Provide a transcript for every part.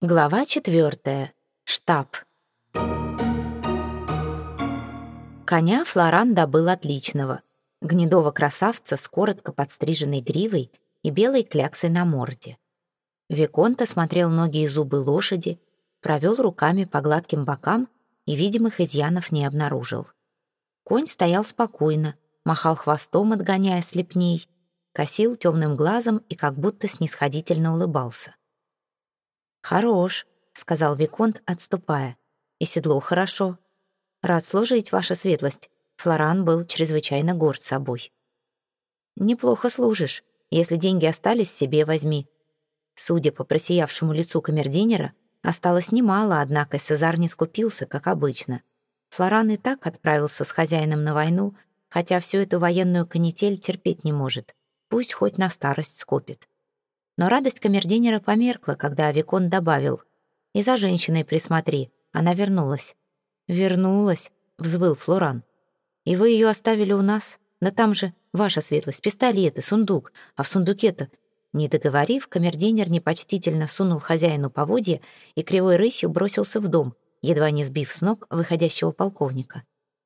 Глава 4. Штаб. Коня Флоран добыл отличного. Гнедого красавца с коротко подстриженной гривой и белой кляксой на морде. Виконт осмотрел ноги и зубы лошади, провел руками по гладким бокам и видимых изъянов не обнаружил. Конь стоял спокойно, махал хвостом, отгоняя слепней, косил темным глазом и как будто снисходительно улыбался. «Хорош», — сказал Виконт, отступая. «И седло хорошо. Рад служить, ваша светлость». Флоран был чрезвычайно горд собой. «Неплохо служишь. Если деньги остались, себе возьми». Судя по просиявшему лицу камердинера, осталось немало, однако Сезар не скупился, как обычно. Флоран и так отправился с хозяином на войну, хотя всю эту военную канитель терпеть не может. Пусть хоть на старость скопит. Но радость камердинера померкла, когда Виконт добавил: «И за женщиной присмотри, она вернулась». «Вернулась?» — взвыл Флоран. «И вы ее оставили у нас? Да там же, ваша светлость, пистолеты, сундук, а в сундуке-то...» Не договорив, камердинер непочтительно сунул хозяину поводья и кривой рысью бросился в дом, едва не сбив с ног выходящего полковника.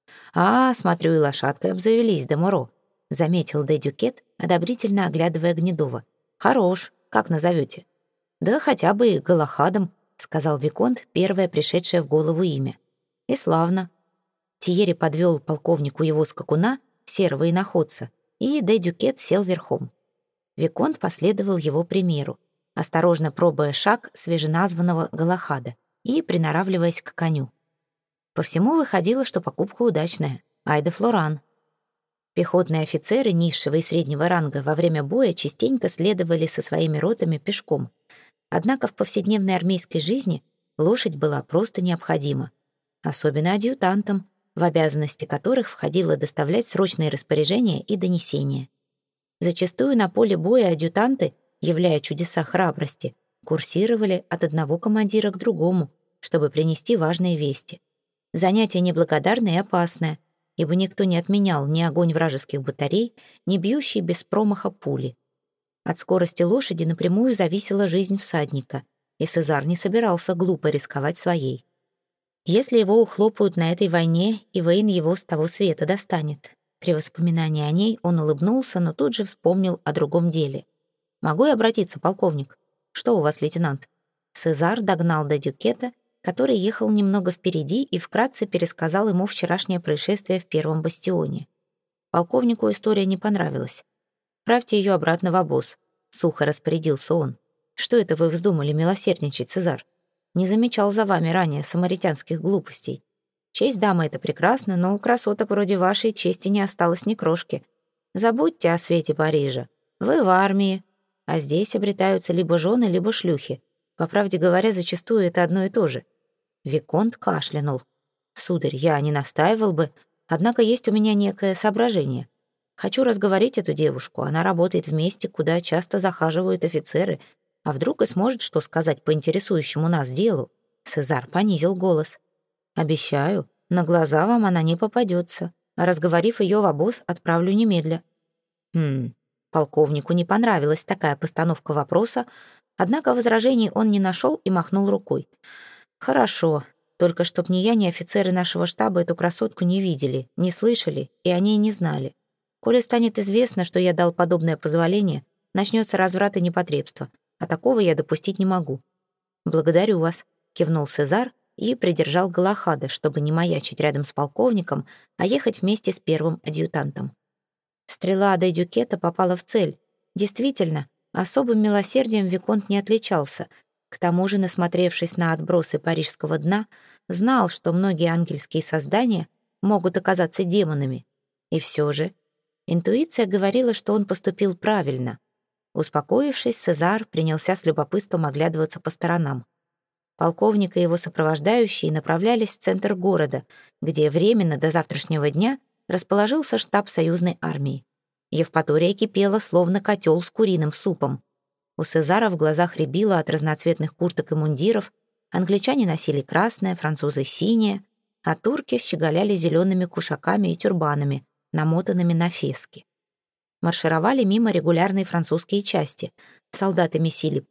«А, смотрю, и лошадкой обзавелись, де Моро», — заметил де Дюкет, одобрительно оглядывая Гнедова. «Хорош. Как назовете?» «Да хотя бы и Галахадом», — сказал Виконт, первое пришедшее в голову имя. «И славно». Тиери подвел полковнику его скакуна, серого иноходца, и де Дюкет сел верхом. Виконт последовал его примеру, осторожно пробуя шаг свеженазванного Галахада и приноравливаясь к коню. По всему выходило, что покупка удачная. Айда Флоран. Пехотные офицеры низшего и среднего ранга во время боя частенько следовали со своими ротами пешком. Однако в повседневной армейской жизни лошадь была просто необходима, особенно адъютантам, в обязанности которых входило доставлять срочные распоряжения и донесения. Зачастую на поле боя адъютанты, являя чудеса храбрости, курсировали от одного командира к другому, чтобы принести важные вести. Занятие неблагодарное и опасное, ибо никто не отменял ни огонь вражеских батарей, ни бьющие без промаха пули. От скорости лошади напрямую зависела жизнь всадника, и Сезар не собирался глупо рисковать своей. Если его ухлопают на этой войне, и Вейн его с того света достанет. При воспоминании о ней он улыбнулся, но тут же вспомнил о другом деле. «Могу я обратиться, полковник?» «Что у вас, лейтенант?» Сезар догнал де Дюкета, который ехал немного впереди и вкратце пересказал ему вчерашнее происшествие в первом бастионе. Полковнику история не понравилась. «Правьте ее обратно в обоз», — сухо распорядился он. «Что это вы вздумали милосердничать, Сезар? Не замечал за вами ранее самаритянских глупостей. Честь дамы — это прекрасно, но у красоток вроде вашей чести не осталось ни крошки. Забудьте о свете Парижа. Вы в армии, а здесь обретаются либо жены, либо шлюхи. По правде говоря, зачастую это одно и то же». Виконт кашлянул. «Сударь, я не настаивал бы, однако есть у меня некое соображение. Хочу разговорить эту девушку, она работает в месте, куда часто захаживают офицеры, а вдруг и сможет что сказать по интересующему нас делу». Сезар понизил голос. «Обещаю, на глаза вам она не попадется, а разговорив ее в обоз, отправлю немедля». Полковнику не понравилась такая постановка вопроса, однако возражений он не нашел и махнул рукой. «Хорошо, только чтоб ни я, ни офицеры нашего штаба эту красотку не видели, не слышали и о ней не знали. Коли станет известно, что я дал подобное позволение, начнется разврат и непотребство, а такого я допустить не могу». «Благодарю вас», — кивнул Сезар и придержал Галахада, чтобы не маячить рядом с полковником, а ехать вместе с первым адъютантом. Стрела де Дюкета попала в цель. Действительно, особым милосердием Виконт не отличался. К тому же, насмотревшись на отбросы парижского дна, знал, что многие ангельские создания могут оказаться демонами. И все же интуиция говорила, что он поступил правильно. Успокоившись, Сезар принялся с любопытством оглядываться по сторонам. Полковник и его сопровождающие направлялись в центр города, где временно до завтрашнего дня расположился штаб союзной армии. Евпатория кипела, словно котел с куриным супом. У Сезара в глазах рябило от разноцветных курток и мундиров, англичане носили красное, французы — синее, а турки щеголяли зелеными кушаками и тюрбанами, намотанными на фески. Маршировали мимо регулярные французские части. Солдаты месили пыль,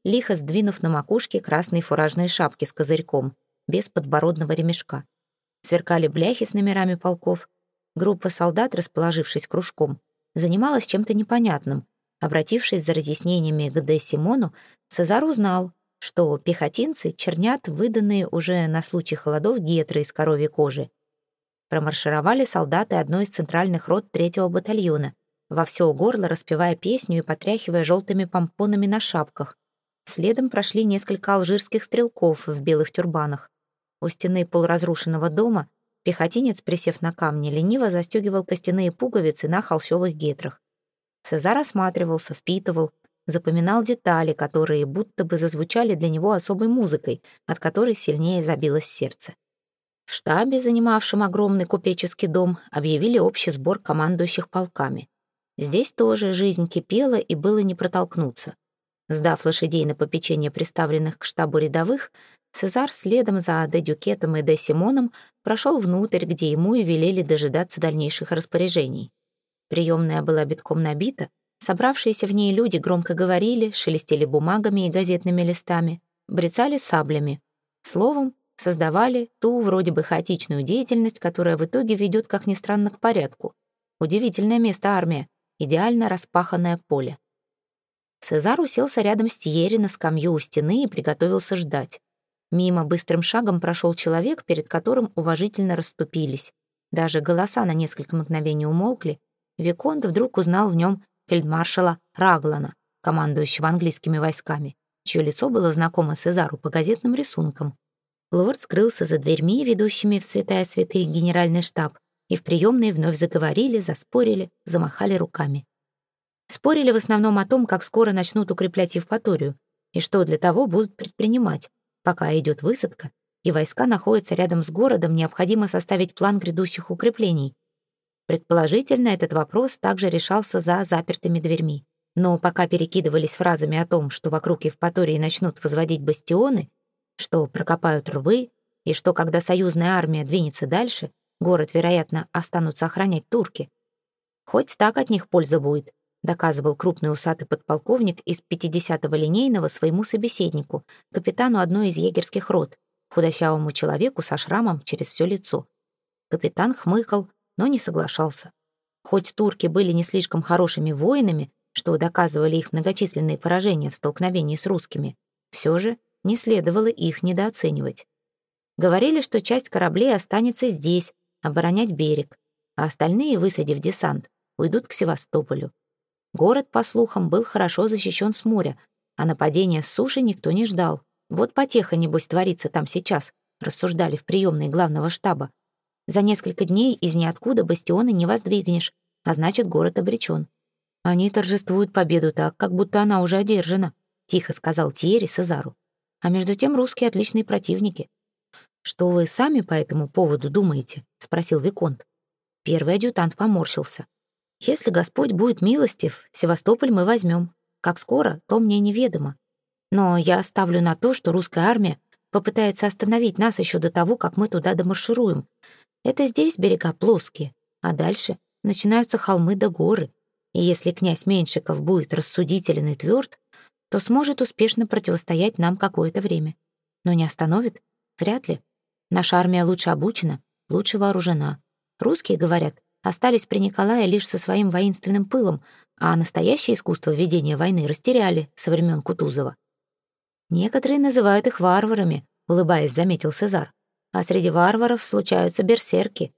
лихо сдвинув на макушке красные фуражные шапки с козырьком, без подбородного ремешка. Сверкали бляхи с номерами полков. Группа солдат, расположившись кружком, занималась чем-то непонятным. Обратившись за разъяснениями к де Симону, Сезар узнал, что пехотинцы чернят выданные уже на случай холодов гетры из коровьей кожи. Промаршировали солдаты одной из центральных рот 3-го батальона, во все горло распевая песню и потряхивая желтыми помпонами на шапках. Следом прошли несколько алжирских стрелков в белых тюрбанах. У стены полуразрушенного дома пехотинец, присев на камни, лениво застегивал костяные пуговицы на холщовых гетрах. Сезар осматривался, впитывал, запоминал детали, которые будто бы зазвучали для него особой музыкой, от которой сильнее забилось сердце. В штабе, занимавшем огромный купеческий дом, объявили общий сбор командующих полками. Здесь тоже жизнь кипела, и было не протолкнуться. Сдав лошадей на попечение приставленных к штабу рядовых, Сезар следом за де Дюкетом и де Симоном прошел внутрь, где ему и велели дожидаться дальнейших распоряжений. Приемная была битком набита, собравшиеся в ней люди громко говорили, шелестели бумагами и газетными листами, брецали саблями. Словом, создавали ту вроде бы хаотичную деятельность, которая в итоге ведет, как ни странно, к порядку. Удивительное место армия, идеально распаханное поле. Сезар уселся рядом с Тьерри на скамью у стены и приготовился ждать. Мимо быстрым шагом прошел человек, перед которым уважительно расступились. Даже голоса на несколько мгновений умолкли. Виконт вдруг узнал в нем фельдмаршала Раглана, командующего английскими войсками, чье лицо было знакомо Сезару по газетным рисункам. Лорд скрылся за дверьми, ведущими в святая святых генеральный штаб, и в приемной вновь заговорили, заспорили, замахали руками. Спорили в основном о том, как скоро начнут укреплять Евпаторию, и что для того будут предпринимать. Пока идет высадка, и войска находятся рядом с городом, необходимо составить план грядущих укреплений. Предположительно, этот вопрос также решался за запертыми дверьми. Но пока перекидывались фразами о том, что вокруг Евпатории начнут возводить бастионы, что прокопают рвы, и что, когда союзная армия двинется дальше, город, вероятно, останутся охранять турки. «Хоть так от них польза будет», доказывал крупный усатый подполковник из 50-го линейного своему собеседнику, капитану одной из егерских рот, худощавому человеку со шрамом через все лицо. Капитан хмыкал, но не соглашался. Хоть турки были не слишком хорошими воинами, что доказывали их многочисленные поражения в столкновении с русскими, все же не следовало их недооценивать. Говорили, что часть кораблей останется здесь, оборонять берег, а остальные, высадив десант, уйдут к Севастополю. Город, по слухам, был хорошо защищен с моря, а нападения с суши никто не ждал. Вот потеха, небось, творится там сейчас, рассуждали в приемной главного штаба. За несколько дней из ниоткуда бастионы не воздвигнешь, а значит, город обречен. Они торжествуют победу так, как будто она уже одержана, тихо сказал Тьерри Сезару. А между тем русские отличные противники. «Что вы сами по этому поводу думаете?» — спросил Виконт. Первый адъютант поморщился. «Если Господь будет милостив, Севастополь мы возьмем. Как скоро, то мне неведомо. Но я ставлю на то, что русская армия попытается остановить нас еще до того, как мы туда домаршируем. Это здесь берега плоские, а дальше начинаются холмы да горы. И если князь Меньшиков будет рассудителен и тверд, то сможет успешно противостоять нам какое-то время. Но не остановит? Вряд ли. Наша армия лучше обучена, лучше вооружена. Русские, говорят, остались при Николае лишь со своим воинственным пылом, а настоящее искусство ведения войны растеряли со времен Кутузова. Некоторые называют их варварами, улыбаясь, заметил Сезар. А среди варваров случаются берсерки.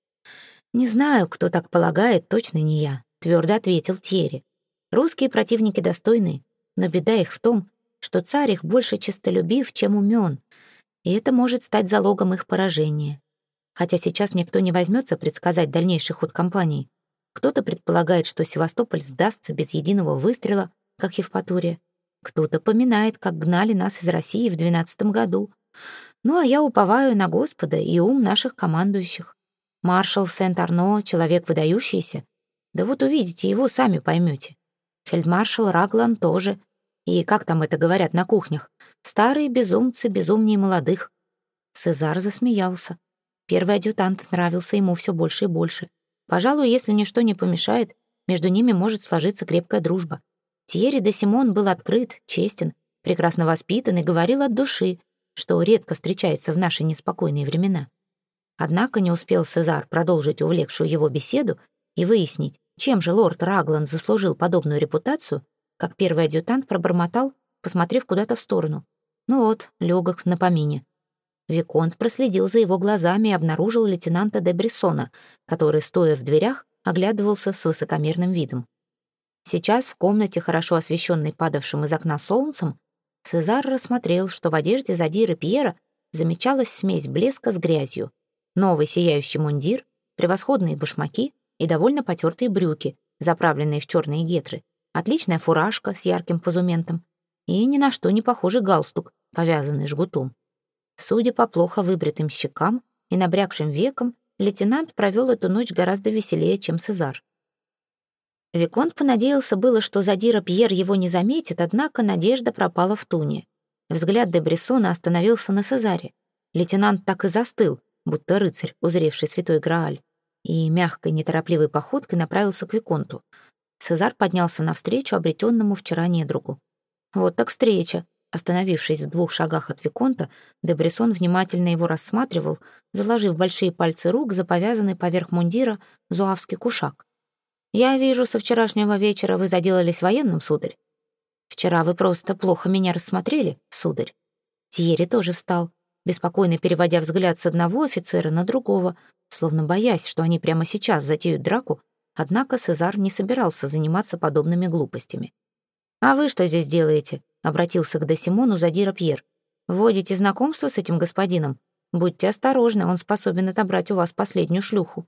«Не знаю, кто так полагает, точно не я», — твердо ответил Тьерри. «Русские противники достойные, но беда их в том, что царь их больше честолюбив, чем умен, и это может стать залогом их поражения. Хотя сейчас никто не возьмется предсказать дальнейший ход кампании. Кто-то предполагает, что Севастополь сдастся без единого выстрела, как Евпатория. Кто-то поминает, как гнали нас из России в 12 году. Ну, а я уповаю на Господа и ум наших командующих. Маршал Сент-Арно — человек выдающийся. Да вот увидите его, сами поймете. Фельдмаршал Раглан тоже. И как там это говорят на кухнях? Старые безумцы безумнее молодых». Сезар засмеялся. Первый адъютант нравился ему все больше и больше. Пожалуй, если ничто не помешает, между ними может сложиться крепкая дружба. Тьерри де Симон был открыт, честен, прекрасно воспитанный, говорил от души, что редко встречается в наши неспокойные времена. Однако не успел Сезар продолжить увлекшую его беседу и выяснить, чем же лорд Рагланд заслужил подобную репутацию, как первый адъютант пробормотал, посмотрев куда-то в сторону. Ну вот, легок на помине. Виконт проследил за его глазами и обнаружил лейтенанта де Брессона, который, стоя в дверях, оглядывался с высокомерным видом. Сейчас в комнате, хорошо освещенной падавшим из окна солнцем, Сезар рассмотрел, что в одежде задиры Пьера замечалась смесь блеска с грязью, новый сияющий мундир, превосходные башмаки и довольно потертые брюки, заправленные в черные гетры, отличная фуражка с ярким позументом и ни на что не похожий галстук, повязанный жгутом. Судя по плохо выбритым щекам и набрякшим векам, лейтенант провел эту ночь гораздо веселее, чем Сезар. Виконт понадеялся было, что задира Пьер его не заметит, однако надежда пропала в туне. Взгляд де Брессона остановился на Сезаре. Лейтенант так и застыл, будто рыцарь, узревший святой Грааль, и мягкой, неторопливой походкой направился к Виконту. Сезар поднялся навстречу обретенному вчера недругу. Вот так встреча. Остановившись в 2 шагах от Виконта, де Брессон внимательно его рассматривал, заложив большие пальцы рук за повязанный поверх мундира зуавский кушак. «Я вижу, со вчерашнего вечера вы заделались военным, сударь. Вчера вы просто плохо меня рассмотрели, сударь». Тьерри тоже встал, беспокойно переводя взгляд с одного офицера на другого, словно боясь, что они прямо сейчас затеют драку, однако Сезар не собирался заниматься подобными глупостями. «А вы что здесь делаете?» — обратился к де Симону задира Пьер. «Вводите знакомство с этим господином? Будьте осторожны, он способен отобрать у вас последнюю шлюху».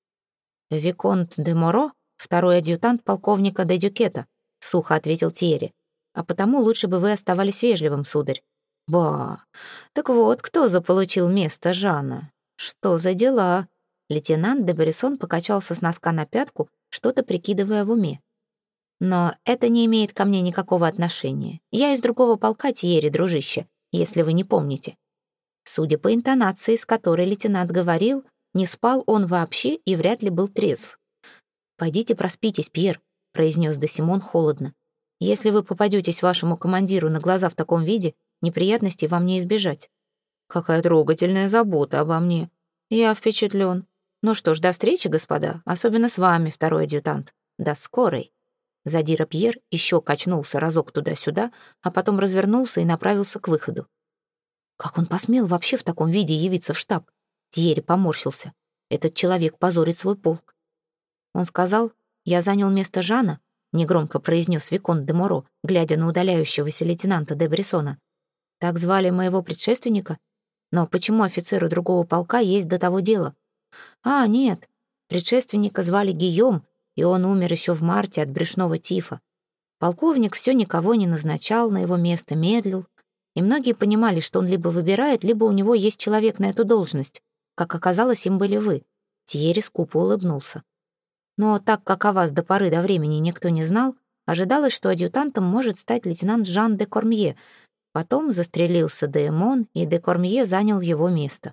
«Виконт де Моро, второй адъютант полковника де Дюкета», — сухо ответил Тьерри. «А потому лучше бы вы оставались вежливым, сударь». «Ба! Так вот, кто заполучил место Жана? Что за дела?» Лейтенант де Брессон покачался с носка на пятку, что-то прикидывая в уме. «Но это не имеет ко мне никакого отношения. Я из другого полка, Тьерри, дружище, если вы не помните». Судя по интонации, с которой лейтенант говорил, не спал он вообще и вряд ли был трезв. «Пойдите проспитесь, Пьер», — произнес де Симон холодно. «Если вы попадетесь вашему командиру на глаза в таком виде, неприятностей вам не избежать». «Какая трогательная забота обо мне. Я впечатлен. Ну что ж, до встречи, господа, особенно с вами, второй адъютант. До скорой». Задира Пьер еще качнулся разок туда-сюда, а потом развернулся и направился к выходу. Как он посмел вообще в таком виде явиться в штаб? Тьерри поморщился. Этот человек позорит свой полк. Он сказал: «Я занял место Жана», — негромко произнес виконт де Моро, глядя на удаляющегося лейтенанта де Брессона. «Так звали моего предшественника? Но почему офицеру другого полка есть до того дело?» «А, нет, предшественника звали Гийом, и он умер еще в марте от брюшного тифа. Полковник все никого не назначал на его место, медлил, и многие понимали, что он либо выбирает, либо у него есть человек на эту должность. Как оказалось, им были вы». Тьерри скупо улыбнулся. «Но так как о вас до поры до времени никто не знал, ожидалось, что адъютантом может стать лейтенант Жан де Кормье. Потом застрелился де Эмон, и де Кормье занял его место.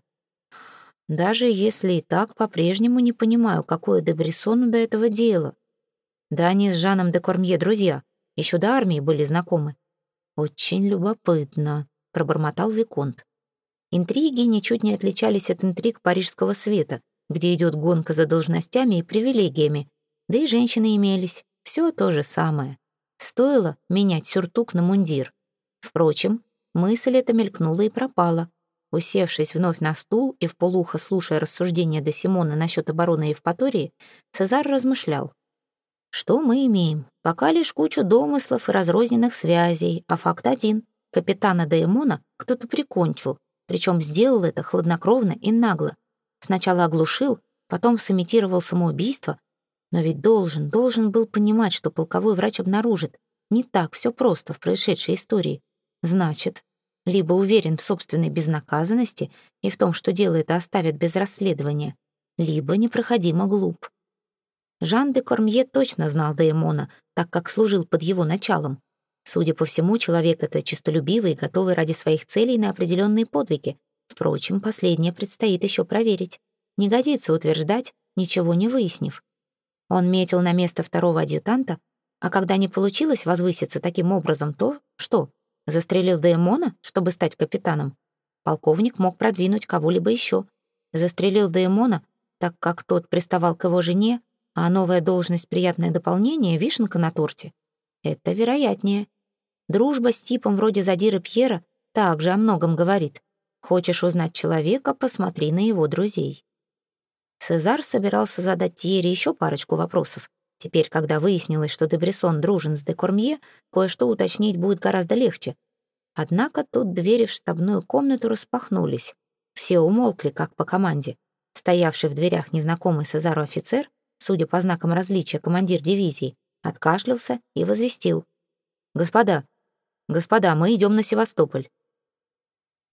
Даже если и так, по-прежнему не понимаю, какое де Брессону до этого дело. Да они с Жаном де Кормье друзья, еще до армии были знакомы». «Очень любопытно», — пробормотал виконт. Интриги ничуть не отличались от интриг парижского света, где идет гонка за должностями и привилегиями, да и женщины имелись, все то же самое. Стоило менять сюртук на мундир. Впрочем, мысль эта мелькнула и пропала. Усевшись вновь на стул и вполуха слушая рассуждения де Симона насчет обороны Евпатории, Сезар размышлял. Что мы имеем? Пока лишь кучу домыслов и разрозненных связей, а факт один. Капитана де Эмона кто-то прикончил, причем сделал это хладнокровно и нагло. Сначала оглушил, потом сымитировал самоубийство, но ведь должен был понимать, что полковой врач обнаружит. Не так все просто в происшедшей истории. Значит, либо уверен в собственной безнаказанности и в том, что дело это оставят без расследования, либо непроходимо глуп. Жан де Кормье точно знал де Эмона, так как служил под его началом. Судя по всему, человек это честолюбивый и готовый ради своих целей на определенные подвиги. Впрочем, последнее предстоит еще проверить. Не годится утверждать, ничего не выяснив. Он метил на место второго адъютанта, а когда не получилось возвыситься таким образом, то что? Застрелил Деймона, чтобы стать капитаном? Полковник мог продвинуть кого-либо еще. Застрелил Деймона, так как тот приставал к его жене, а новая должность — приятное дополнение, вишенка на торте. Это вероятнее. Дружба с типом вроде Задира Пьера также о многом говорит. Хочешь узнать человека — посмотри на его друзей. Сезар собирался задать Тьере еще парочку вопросов. Теперь, когда выяснилось, что де Брессон дружен с де Кормье, кое-что уточнить будет гораздо легче. Однако тут двери в штабную комнату распахнулись. Все умолкли, как по команде. Стоявший в дверях незнакомый Сезару офицер, судя по знакам различия командир дивизии, откашлялся и возвестил: «Господа, мы идем на Севастополь.